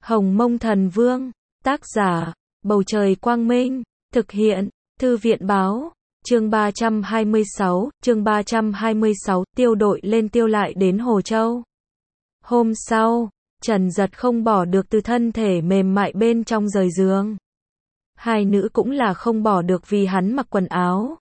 Hồng Mông Thần Vương, tác giả, Bầu Trời Quang Minh, thực hiện, Thư viện Báo, chương 326, tiêu đội lên tiêu lại đến Hồ Châu. Hôm sau, Trần Giật không bỏ được từ thân thể mềm mại bên trong rời giường. Hai nữ cũng là không bỏ được vì hắn mặc quần áo.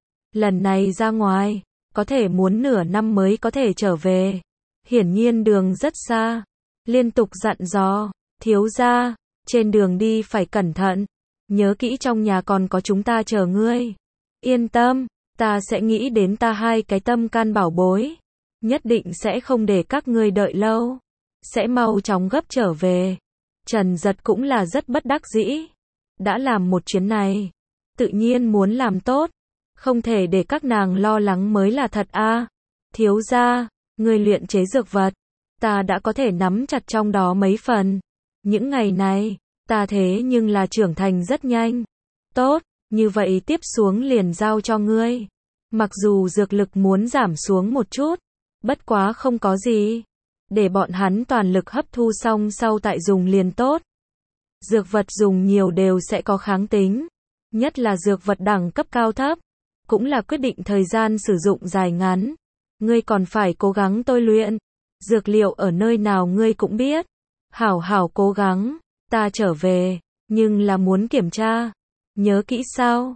Lần này ra ngoài, có thể muốn nửa năm mới có thể trở về. Hiển nhiên đường rất xa. Liên tục dặn dò, thiếu gia, trên đường đi phải cẩn thận. Nhớ kỹ trong nhà còn có chúng ta chờ ngươi. Yên tâm, ta sẽ nghĩ đến ta hai cái tâm can bảo bối. Nhất định sẽ không để các ngươi đợi lâu. Sẽ mau chóng gấp trở về. Trần Giật cũng là rất bất đắc dĩ. Đã làm một chuyến này, tự nhiên muốn làm tốt. Không thể để các nàng lo lắng mới là thật a. Thiếu gia, người luyện chế dược vật, ta đã có thể nắm chặt trong đó mấy phần. Những ngày này, ta thế nhưng là trưởng thành rất nhanh. Tốt, như vậy tiếp xuống liền giao cho ngươi. Mặc dù dược lực muốn giảm xuống một chút, bất quá không có gì. Để bọn hắn toàn lực hấp thu xong sau tại dùng liền tốt. Dược vật dùng nhiều đều sẽ có kháng tính. Nhất là dược vật đẳng cấp cao thấp. Cũng là quyết định thời gian sử dụng dài ngắn. Ngươi còn phải cố gắng tôi luyện. Dược liệu ở nơi nào ngươi cũng biết. Hảo hảo cố gắng. Ta trở về, nhưng là muốn kiểm tra. Nhớ kỹ sao?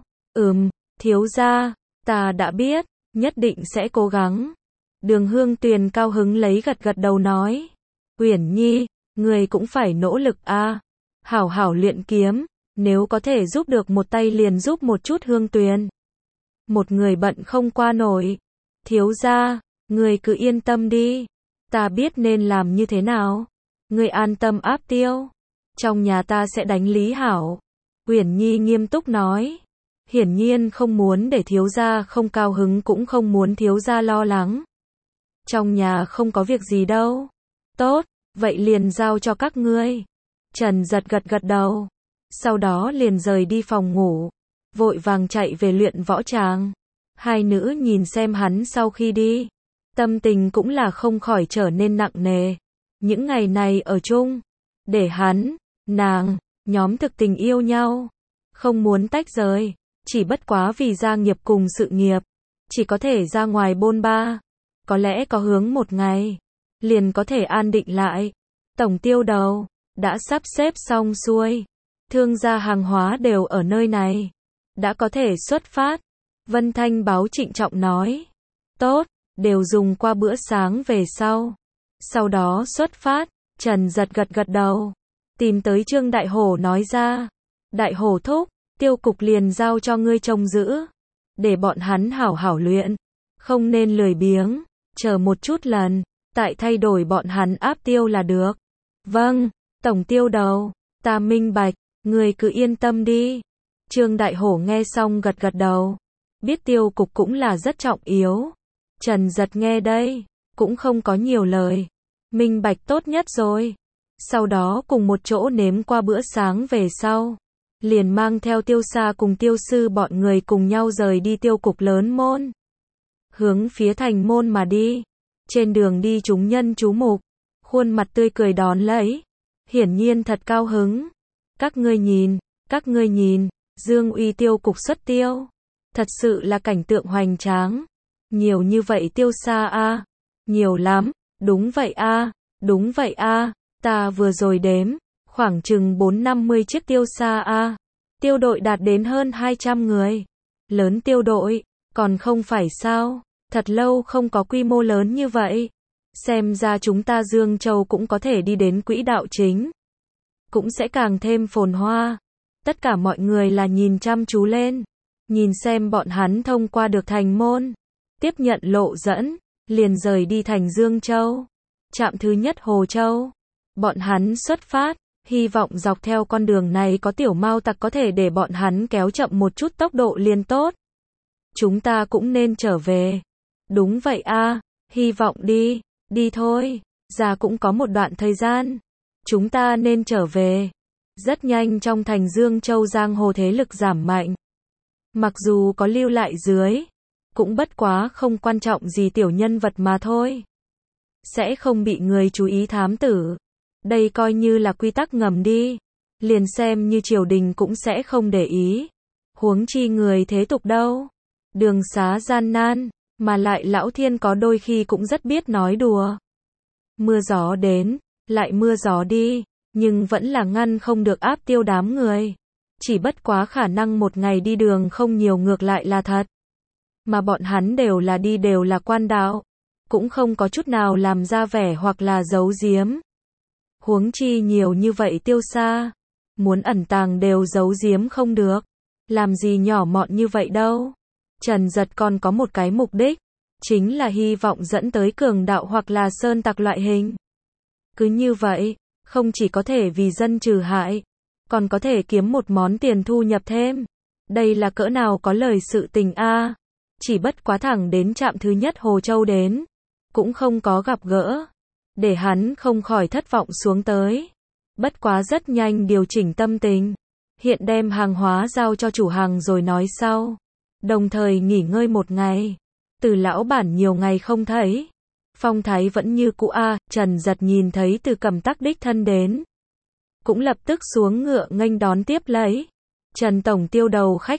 Thiếu gia, ta đã biết, nhất định sẽ cố gắng. Đường Hương Tuyền cao hứng lấy gật gật đầu nói. Uyển Nhi, ngươi cũng phải nỗ lực a. Hảo hảo luyện kiếm, nếu có thể giúp được một tay liền giúp một chút Hương Tuyền. Một người bận không qua nổi. Thiếu gia, ngươi cứ yên tâm đi. Ta biết nên làm như thế nào. Ngươi an tâm áp tiêu. Trong nhà ta sẽ đánh lý hảo. Uyển Nhi nghiêm túc nói. Hiển nhiên không muốn để thiếu gia không cao hứng cũng không muốn thiếu gia lo lắng. Trong nhà không có việc gì đâu. Tốt, vậy liền giao cho các ngươi. Trần Giật gật gật đầu. Sau đó liền rời đi phòng ngủ. Vội vàng chạy về luyện võ tràng. Hai nữ nhìn xem hắn sau khi đi. Tâm tình cũng là không khỏi trở nên nặng nề. Những ngày này ở chung. Để hắn, nàng, nhóm thực tình yêu nhau. Không muốn tách rời. Chỉ bất quá vì gia nghiệp cùng sự nghiệp. Chỉ có thể ra ngoài bôn ba. Có lẽ có hướng một ngày. Liền có thể an định lại. Tổng tiêu đầu. Đã sắp xếp xong xuôi. Thương gia hàng hóa đều ở nơi này. Đã có thể xuất phát. Vân Thanh báo trịnh trọng nói. Tốt, đều dùng qua bữa sáng về sau. Sau đó xuất phát. Trần Giật gật gật đầu. Tìm tới Trương Đại Hổ nói ra. Đại Hổ thúc, tiêu cục liền giao cho ngươi trông giữ. Để bọn hắn hảo hảo luyện. Không nên lười biếng. Chờ một chút lần. Tại thay đổi bọn hắn áp tiêu là được. Vâng, tổng tiêu đầu. Ta minh bạch. Ngươi cứ yên tâm đi. Trương Đại Hổ nghe xong gật gật đầu. Biết tiêu cục cũng là rất trọng yếu. Trần Giật nghe đây. Cũng không có nhiều lời. Minh bạch tốt nhất rồi. Sau đó cùng một chỗ nếm qua bữa sáng về sau. Liền mang theo Tiêu Sa cùng Tiêu Sư bọn người cùng nhau rời đi tiêu cục lớn môn. Hướng phía thành môn mà đi. Trên đường đi chúng nhân chú mục. Khuôn mặt tươi cười đón lấy. Hiển nhiên thật cao hứng. Các ngươi nhìn, Dương Uy tiêu cục xuất tiêu. Thật sự là cảnh tượng hoành tráng. Nhiều như vậy Tiêu Sa a. Nhiều lắm, đúng vậy a. Ta vừa rồi đếm, khoảng chừng 4-50 chiếc Tiêu Sa a. Tiêu đội đạt đến hơn 200 người. Lớn tiêu đội, còn không phải sao, thật lâu không có quy mô lớn như vậy. Xem ra chúng ta Dương Châu cũng có thể đi đến quỹ đạo chính. Cũng sẽ càng thêm phồn hoa. Tất cả mọi người là nhìn chăm chú lên. Nhìn xem bọn hắn thông qua được thành môn. Tiếp nhận lộ dẫn. Liền rời đi thành Dương Châu. Trạm thứ nhất Hồ Châu. Bọn hắn xuất phát. Hy vọng dọc theo con đường này có tiểu mao tặc có thể để bọn hắn kéo chậm một chút tốc độ liền tốt. Chúng ta cũng nên trở về. Đúng vậy a. Hy vọng đi. Đi thôi. Già cũng có một đoạn thời gian. Chúng ta nên trở về. Rất nhanh trong thành Dương Châu giang hồ thế lực giảm mạnh. Mặc dù có lưu lại dưới. Cũng bất quá không quan trọng gì tiểu nhân vật mà thôi. Sẽ không bị người chú ý thám tử. Đây coi như là quy tắc ngầm đi. Liền xem như triều đình cũng sẽ không để ý. Huống chi người thế tục đâu. Đường xá gian nan, mà lại lão thiên có đôi khi cũng rất biết nói đùa. Mưa gió đến, lại mưa gió đi, nhưng vẫn là ngăn không được áp tiêu đám người. Chỉ bất quá khả năng một ngày đi đường không nhiều ngược lại là thật. Mà bọn hắn đều là quan đạo, cũng không có chút nào làm ra vẻ hoặc là giấu giếm. Huống chi nhiều như vậy tiêu xa, muốn ẩn tàng đều giấu giếm không được. Làm gì nhỏ mọn như vậy đâu. Trần Giật còn có một cái mục đích, chính là hy vọng dẫn tới cường đạo hoặc là sơn tặc loại hình. Cứ như vậy, không chỉ có thể vì dân trừ hại, còn có thể kiếm một món tiền thu nhập thêm. Đây là cỡ nào có lời sự tình a. Chỉ bất quá thẳng đến trạm thứ nhất Hồ Châu đến, cũng không có gặp gỡ, để hắn không khỏi thất vọng xuống tới. Bất quá rất nhanh điều chỉnh tâm tình, hiện đem hàng hóa giao cho chủ hàng rồi nói sau. Đồng thời nghỉ ngơi một ngày. Từ lão bản nhiều ngày không thấy, phong thái vẫn như cũ a. Trần Giật nhìn thấy Từ Cầm Tắc đích thân đến, cũng lập tức xuống ngựa nghênh đón tiếp lấy. Trần tổng tiêu đầu khách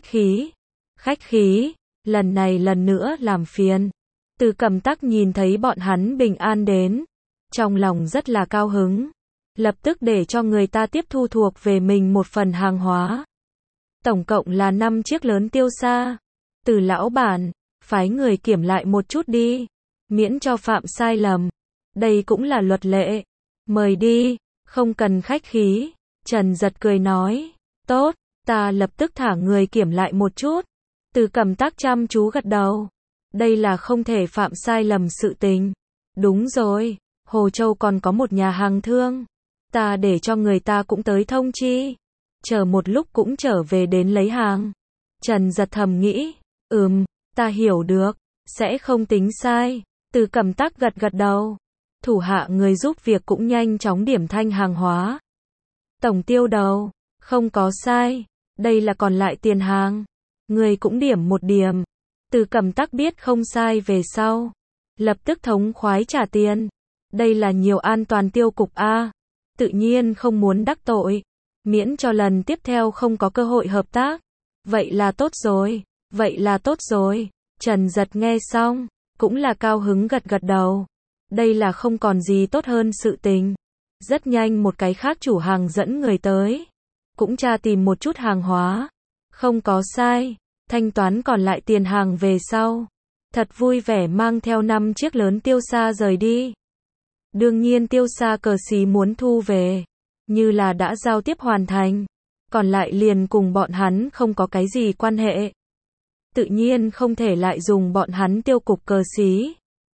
khí, lần này lần nữa làm phiền. Từ Cầm Tắc nhìn thấy bọn hắn bình an đến, trong lòng rất là cao hứng, lập tức để cho người ta tiếp thu thuộc về mình một phần hàng hóa. Tổng cộng là 5 chiếc lớn tiêu xa. Từ lão bản, phái người kiểm lại một chút đi, miễn cho phạm sai lầm. Đây cũng là luật lệ. Mời đi, không cần khách khí. Trần Giật cười nói, tốt, ta lập tức thả người kiểm lại một chút. Từ Cầm Tắc chăm chú gật đầu. Đây là không thể phạm sai lầm sự tình. Đúng rồi, Hồ Châu còn có một nhà hàng thương. Ta để cho người ta cũng tới thông chi. Chờ một lúc cũng trở về đến lấy hàng. Trần Giật thầm nghĩ, ta hiểu được, sẽ không tính sai. Từ Cầm Tắc gật gật đầu. Thủ hạ người giúp việc cũng nhanh chóng điểm thanh hàng hóa. Tổng tiêu đầu, không có sai, đây là còn lại tiền hàng. Người cũng điểm một điểm. Từ Cầm Tắc biết không sai về sau, lập tức thống khoái trả tiền. Đây là nhiều an toàn tiêu cục a. Tự nhiên không muốn đắc tội, miễn cho lần tiếp theo không có cơ hội hợp tác. Vậy là tốt rồi. Trần Giật nghe xong, cũng là cao hứng gật gật đầu. Đây là không còn gì tốt hơn sự tình. Rất nhanh một cái khác chủ hàng dẫn người tới, cũng tra tìm một chút hàng hóa. Không có sai, thanh toán còn lại tiền hàng về sau. Thật vui vẻ mang theo 5 chiếc lớn tiêu xa rời đi. Đương nhiên tiêu xa cờ xí muốn thu về, như là đã giao tiếp hoàn thành, còn lại liền cùng bọn hắn không có cái gì quan hệ. Tự nhiên không thể lại dùng bọn hắn tiêu cục cờ xí.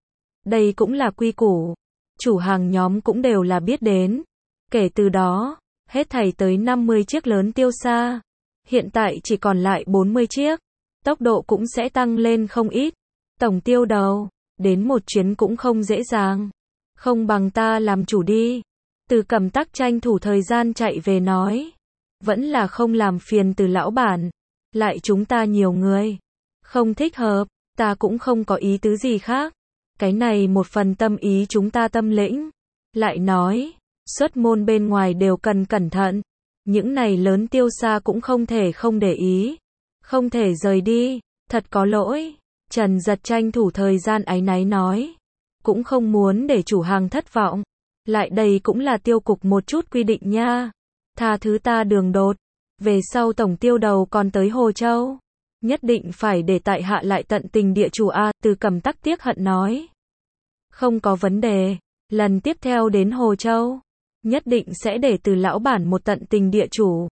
Đây cũng là quy củ, chủ hàng nhóm cũng đều là biết đến. Kể từ đó, hết thảy tới 50 chiếc lớn tiêu xa. Hiện tại chỉ còn lại 40 chiếc, tốc độ cũng sẽ tăng lên không ít. Tổng tiêu đầu, đến một chuyến cũng không dễ dàng. Không bằng ta làm chủ đi. Từ Cầm Tắc tranh thủ thời gian chạy về nói. Vẫn là không làm phiền Từ lão bản. Lại chúng ta nhiều người. Không thích hợp, ta cũng không có ý tứ gì khác. Cái này một phần tâm ý chúng ta tâm lĩnh. Lại nói, xuất môn bên ngoài đều cần cẩn thận. Những này lớn tiêu xa cũng không thể không để ý. Không thể rời đi, thật có lỗi. Trần Giật tranh thủ thời gian áy náy nói. Cũng không muốn để chủ hàng thất vọng. Lại đây cũng là tiêu cục một chút quy định nha. Tha thứ ta đường đột. Về sau tổng tiêu đầu còn tới Hồ Châu, nhất định phải để tại hạ lại tận tình địa chủ a. Từ Cầm Tắc tiếc hận nói. Không có vấn đề. Lần tiếp theo đến Hồ Châu, nhất định sẽ để Từ lão bản một tận tình địa chủ.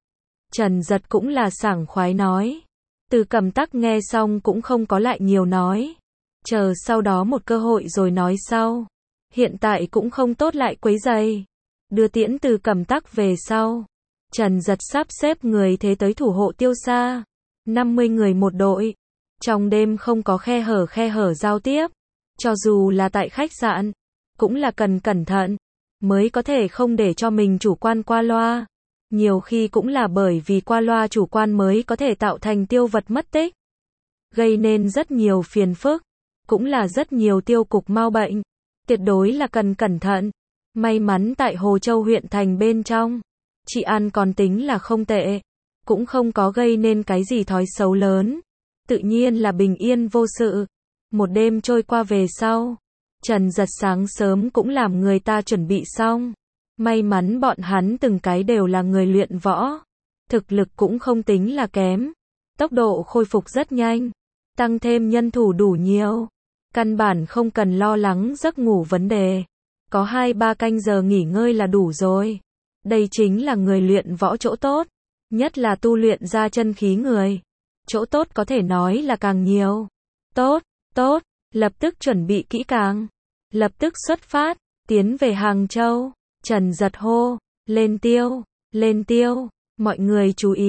Trần Giật cũng là sảng khoái nói. Từ Cầm Tắc nghe xong cũng không có lại nhiều nói. Chờ sau đó một cơ hội rồi nói sau. Hiện tại cũng không tốt lại quấy rầy. Đưa tiễn Từ Cầm Tắc về sau, Trần Giật sắp xếp người thế tới thủ hộ tiêu xa. 50 người một đội. Trong đêm không có khe hở giao tiếp. Cho dù là tại khách sạn, cũng là cần cẩn thận, mới có thể không để cho mình chủ quan qua loa. Nhiều khi cũng là bởi vì qua loa chủ quan mới có thể tạo thành tiêu vật mất tích, gây nên rất nhiều phiền phức, cũng là rất nhiều tiêu cục mau bệnh. Tuyệt đối là cần cẩn thận. May mắn tại Hồ Châu huyện thành bên trong, chị An còn tính là không tệ, cũng không có gây nên cái gì thói xấu lớn, tự nhiên là bình yên vô sự. Một đêm trôi qua về sau, Trần Giật sáng sớm cũng làm người ta chuẩn bị xong. May mắn bọn hắn từng cái đều là người luyện võ, thực lực cũng không tính là kém, tốc độ khôi phục rất nhanh, tăng thêm nhân thủ đủ nhiều, căn bản không cần lo lắng giấc ngủ vấn đề, có 2-3 canh giờ nghỉ ngơi là đủ rồi. Đây chính là người luyện võ chỗ tốt, nhất là tu luyện ra chân khí người. Chỗ tốt có thể nói là càng nhiều. Tốt, tốt, lập tức chuẩn bị kỹ càng, lập tức xuất phát, tiến về Hàng Châu. Trần Giật hô, lên tiêu, mọi người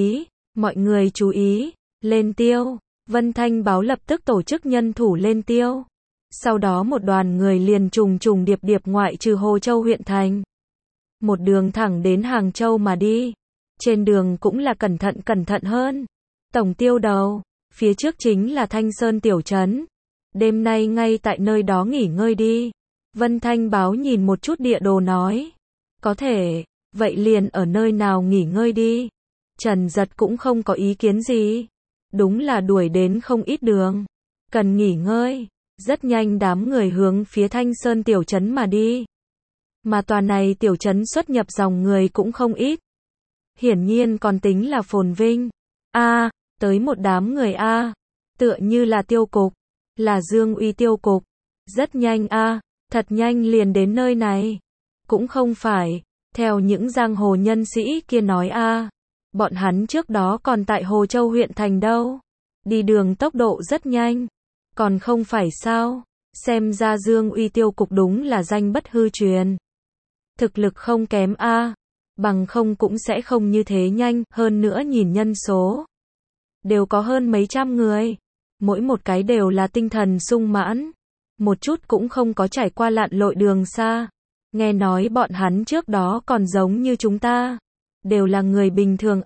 chú ý, lên tiêu. Vân Thanh báo lập tức tổ chức nhân thủ lên tiêu. Sau đó một đoàn người liền trùng trùng điệp điệp ngoại trừ Hồ Châu huyện thành. Một đường thẳng đến Hàng Châu mà đi. Trên đường cũng là cẩn thận hơn. Tổng tiêu đầu, phía trước chính là Thanh Sơn tiểu trấn. Đêm nay ngay tại nơi đó nghỉ ngơi đi. Vân Thanh báo nhìn một chút địa đồ nói. Có thể, vậy liền ở nơi nào nghỉ ngơi đi. Trần Giật cũng không có ý kiến gì. Đúng là đuổi đến không ít đường. Cần nghỉ ngơi. Rất nhanh đám người hướng phía Thanh Sơn tiểu trấn mà đi. Mà tòa này tiểu trấn xuất nhập dòng người cũng không ít. Hiển nhiên còn tính là phồn vinh. Tới một đám người tựa như là tiêu cục, là Dương Uy tiêu cục. Rất nhanh thật nhanh liền đến nơi này. Cũng không phải, theo những giang hồ nhân sĩ kia nói bọn hắn trước đó còn tại Hồ Châu huyện thành đâu. Đi đường tốc độ rất nhanh. Còn không phải sao, xem ra Dương Uy tiêu cục đúng là danh bất hư truyền. Thực lực không kém bằng không cũng sẽ không như thế nhanh, hơn nữa nhìn nhân số. Đều có hơn mấy trăm người. Mỗi một cái đều là tinh thần sung mãn. Một chút cũng không có trải qua lặn lội đường xa. Nghe nói bọn hắn trước đó còn giống như chúng ta. Đều là người bình thường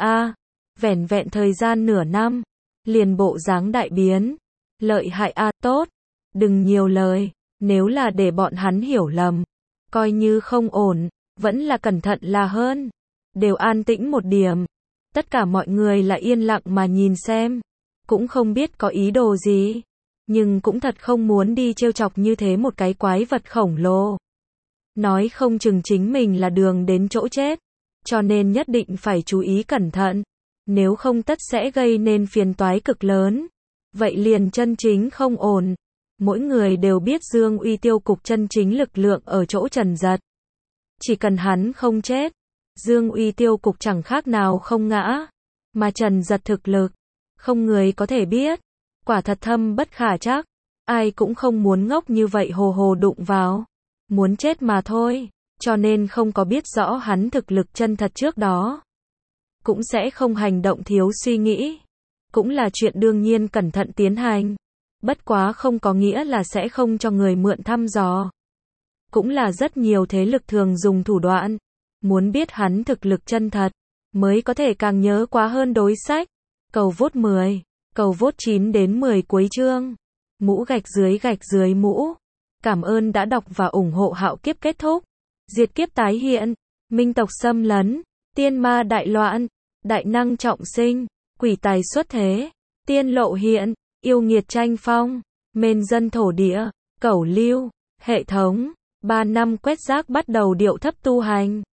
vẻn vẹn thời gian nửa năm. Liền bộ dáng đại biến. Lợi hại tốt. Đừng nhiều lời. Nếu là để bọn hắn hiểu lầm. Coi như không ổn. Vẫn là cẩn thận là hơn. Đều an tĩnh một điểm. Tất cả mọi người là yên lặng mà nhìn xem. Cũng không biết có ý đồ gì. Nhưng cũng thật không muốn đi trêu chọc như thế một cái quái vật khổng lồ. Nói không chừng chính mình là đường đến chỗ chết. Cho nên nhất định phải chú ý cẩn thận. Nếu không tất sẽ gây nên phiền toái cực lớn. Vậy liền chân chính không ổn. Mỗi người đều biết Dương Uy tiêu cục chân chính lực lượng ở chỗ Trần Giật. Chỉ cần hắn không chết, Dương Uy tiêu cục chẳng khác nào không ngã. Mà Trần Giật thực lực, không người có thể biết. Quả thật thâm bất khả trắc. Ai cũng không muốn ngốc như vậy hồ hồ đụng vào. Muốn chết mà thôi. Cho nên không có biết rõ hắn thực lực chân thật trước đó. Cũng sẽ không hành động thiếu suy nghĩ. Cũng là chuyện đương nhiên cẩn thận tiến hành. Bất quá không có nghĩa là sẽ không cho người mượn thăm dò. Cũng là rất nhiều thế lực thường dùng thủ đoạn. Muốn biết hắn thực lực chân thật, mới có thể càng nhớ quá hơn đối sách. Cầu vote 10, cầu vote 9 đến 10 cuối chương. Mũ gạch dưới mũ. Cảm ơn đã đọc và ủng hộ Hạo Kiếp kết thúc. Diệt kiếp tái hiện, minh tộc xâm lấn, tiên ma đại loạn, đại năng trọng sinh, quỷ tài xuất thế, tiên lộ hiện, yêu nghiệt tranh phong, mên dân thổ địa, cẩu lưu, hệ thống, 3 năm quét rác bắt đầu điệu thấp tu hành.